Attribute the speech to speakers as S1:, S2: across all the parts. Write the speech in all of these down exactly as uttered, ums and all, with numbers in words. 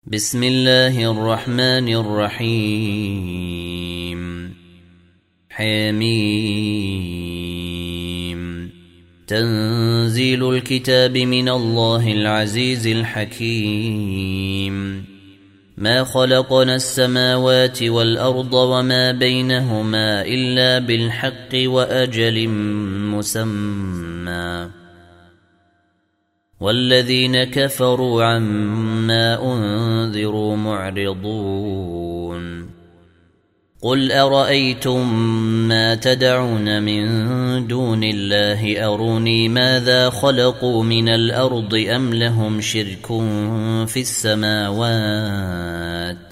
S1: بسم الله الرحمن الرحيم حميم تنزيل الكتاب من الله العزيز الحكيم ما خلقنا السماوات والأرض وما بينهما إلا بالحق وأجل مسمى والذين كفروا عما أنذروا معرضون قل أرأيتم ما تدعون من دون الله أروني ماذا خلقوا من الأرض أم لهم شرك في السماوات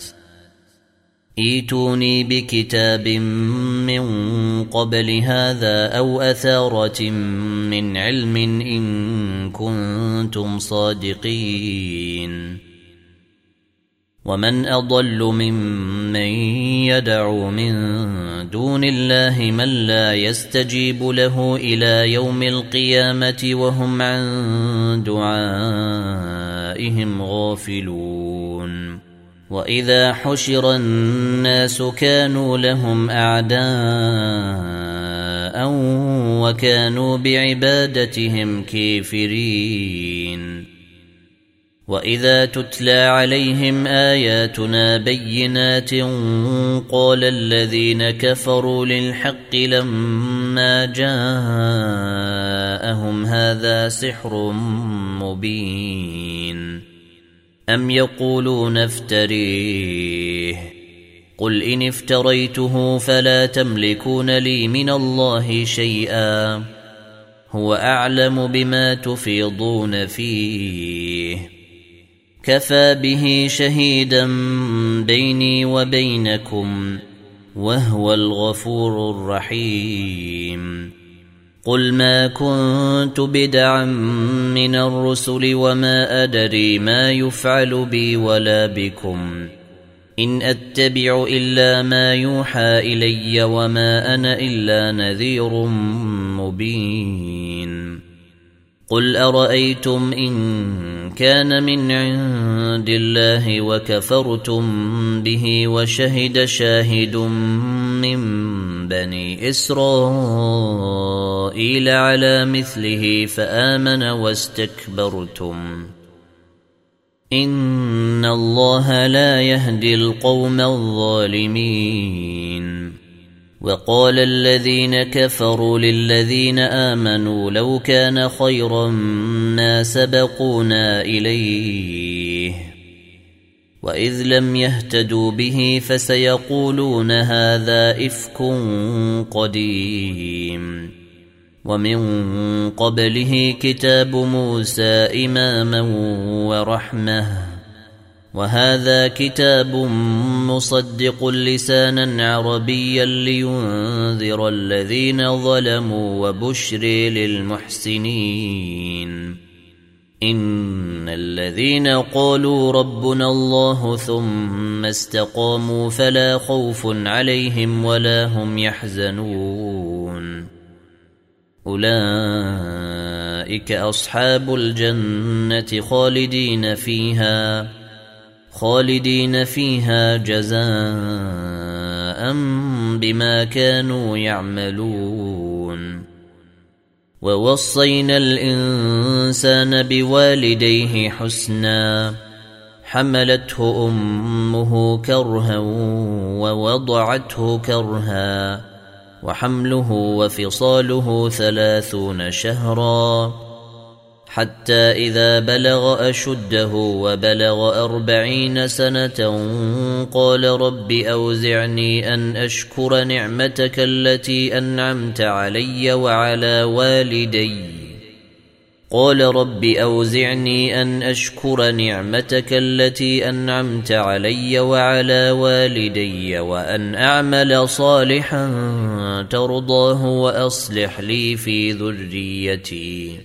S1: ائتوني بكتاب من قبل هذا أو أثارة من علم إن كنتم صادقين ومن أضل ممن يدعو من دون الله من لا يستجيب له إلى يوم القيامة وهم عن دعائهم غافلون وإذا حشر الناس كانوا لهم أعداء وكانوا بعبادتهم كافرين وإذا تتلى عليهم آياتنا بينات قال الذين كفروا للحق لما جاءهم هذا سحر مبين أم يقولون افتريه قل إن افتريته فلا تملكون لي من الله شيئا هو أعلم بما تفيضون فيه كفى به شهيدا بيني وبينكم وهو الغفور الرحيم قل ما كنت بدعا من الرسل وما أدري ما يفعل بي ولا بكم إن أتبع إلا ما يوحى إلي وما أنا إلا نذير مبين قل أرأيتم إن كان من عند الله وكفرتم به وشهد شاهد من بني إسرائيل على مثله فآمن واستكبرتم إن الله لا يهدي القوم الظالمين وقال الذين كفروا للذين آمنوا لو كان خيرا ما سبقونا إليه وإذ لم يهتدوا به فسيقولون هذا إفك قديم ومن قبله كتاب موسى إماما ورحمة وهذا كتاب مصدق لسانا عربيا لينذر الذين ظلموا وبشر للمحسنين إن الذين قالوا ربنا الله ثم استقاموا فلا خوف عليهم ولا هم يحزنون أولئك أصحاب الجنة خالدين فيها خالدين فيها جزاء بما كانوا يعملون ووصينا الإنسان بوالديه حسنا حملته أمه كرها ووضعته كرها وحمله وفصاله ثلاثون شهرا حتى إذا بلغ أشده وبلغ أربعين سنة قال رب أوزعني أن أشكر نعمتك التي أنعمت علي وعلى والدي قال رب أوزعني أن أشكر نعمتك التي أنعمت علي وعلى والدي وأن أعمل صالحا ترضاه وأصلح لي في ذريتي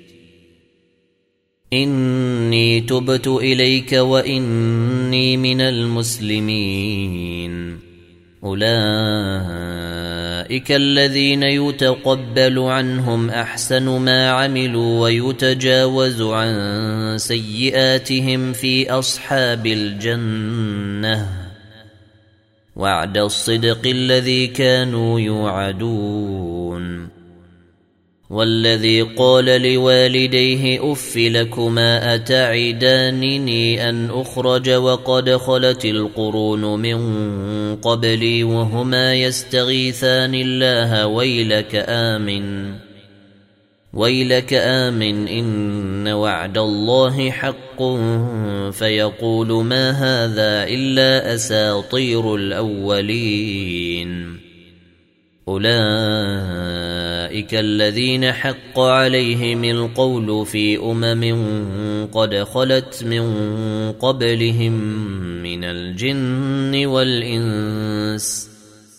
S1: إني تبت إليك وإني من المسلمين أولئك أولئك الذين يتقبل عنهم أحسن ما عملوا ويتجاوز عن سيئاتهم في أصحاب الجنة وعد الصدق الذي كانوا يوعدون. والذي قال لوالديه أف لكما أتعدانني أن أخرج وقد خلت القرون من قبلي وهما يستغيثان الله ويلك آمن ويلك آمن إن وعد الله حق فيقول ما هذا إلا أساطير الأولين. أولئك الذين حق عليهم القول في أمم قد خلت من قبلهم من الجن والإنس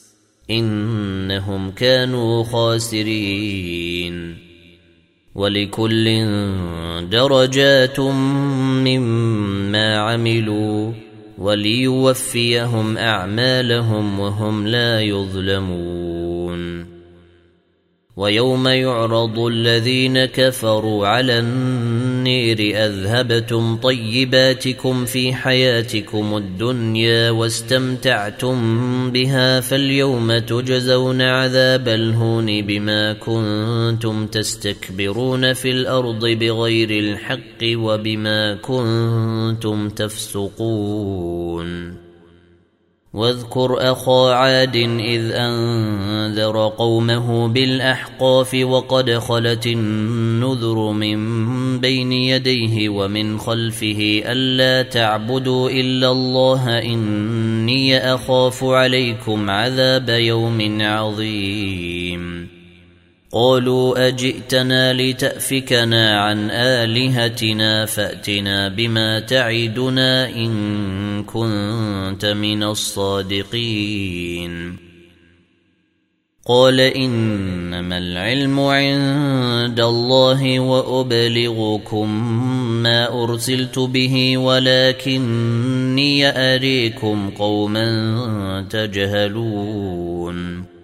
S1: إنهم كانوا خاسرين. ولكل درجات مما عملوا وليوفيهم أعمالهم وهم لا يظلمون. ويوم يعرض الذين كفروا على النير أذهبتم طيباتكم في حياتكم الدنيا واستمتعتم بها فاليوم تجزون عذاب الهون بما كنتم تستكبرون في الأرض بغير الحق وبما كنتم تفسقون. واذكر أخا عاد إذ أنذر قومه بالأحقاف وقد خلت النذر من بين يديه ومن خلفه ألا تعبدوا إلا الله إني أخاف عليكم عذاب يوم عظيم. قالوا أجئتنا لتأفكنا عن آلهتنا فأتنا بما تعدنا إن كنت من الصادقين. قال إنما العلم عند الله وأبلغكم ما أرسلت به ولكني أريكم قوما تجهلون.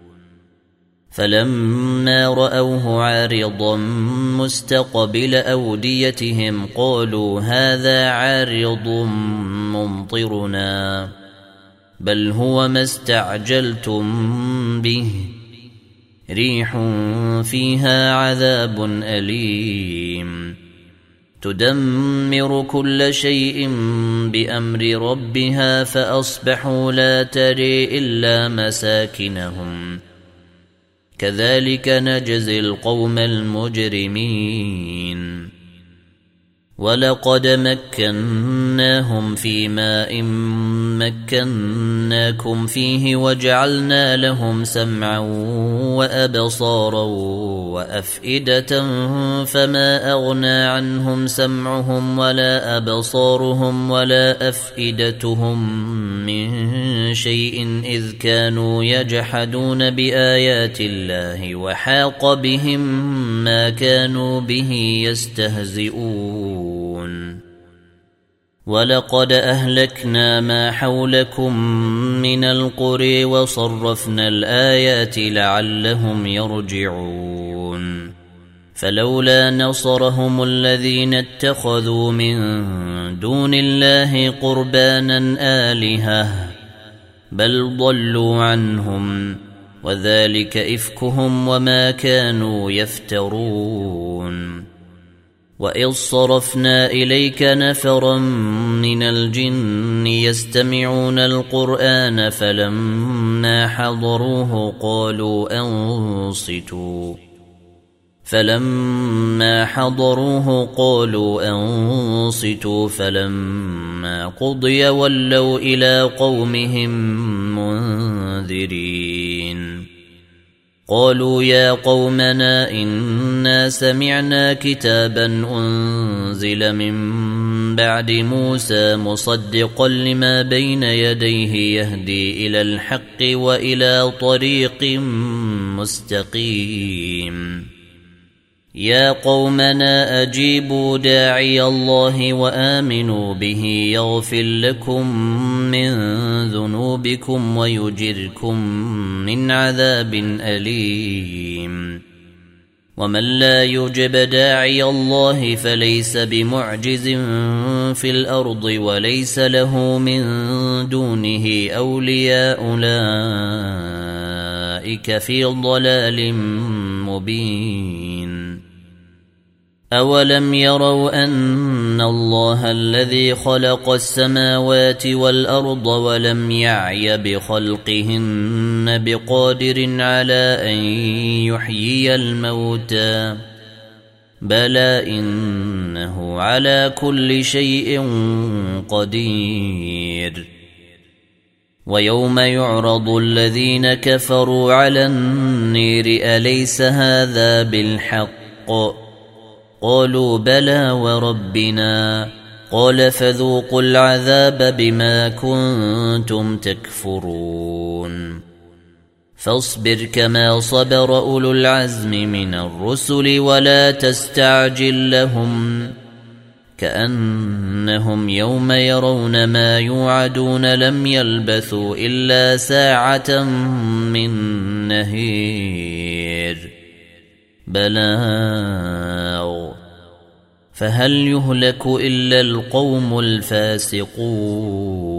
S1: فلما رأوه عارضا مستقبل أوديتهم قالوا هذا عارض ممطرنا بل هو ما استعجلتم به ريح فيها عذاب أليم تدمر كل شيء بأمر ربها فأصبحوا لا تري إلا مساكنهم كذلك نجزي القوم المجرمين. ولقد مكناهم في ماء مكناكم فيه وجعلنا لهم سمعا وأبصارا وأفئدة فما أغنى عنهم سمعهم ولا أبصارهم ولا أفئدتهم من شيء إذ كانوا يجحدون بآيات الله وحاق بهم ما كانوا به يستهزئون. ولقد أهلكنا ما حولكم من القرى وصرفنا الآيات لعلهم يرجعون. فلولا نصرهم الذين اتخذوا من دون الله قربانا آلهة بل ضلوا عنهم وذلك إفكهم وما كانوا يفترون. وإذ صرفنا إليك نفرا من الجن يستمعون القرآن فلما حضروه قالوا أنصتوا فلما حضروه قالوا أنصتوا فلما قضي ولوا إلى قومهم منذرين. قالوا يا قومنا إنا سمعنا كتابا أنزل من بعد موسى مصدقا لما بين يديه يهدي إلى الحق وإلى طريق مستقيم يا قومنا أجيبوا داعي الله وآمنوا به يغفر لكم من ذنوبكم ويجركم من عذاب أليم ومن لا يجب داعي الله فليس بمعجز في الأرض وليس له من دونه أولياء أولئك في ضلال مبين أولم يروا أن الله الذي خلق السماوات والأرض ولم يعي بخلقهن بقادر على أن يحيي الموتى بلى إنه على كل شيء قدير ويوم يعرض الذين كفروا على النير أليس هذا بالحق قالوا بلى وربنا قال فذوقوا العذاب بما كنتم تكفرون فاصبر كما صبر أولو العزم من الرسل ولا تستعجل لهم كأنهم يوم يرون ما يوعدون لم يلبثوا إلا ساعة من نهير بلاغ فهل يهلك إلا القوم الفاسقون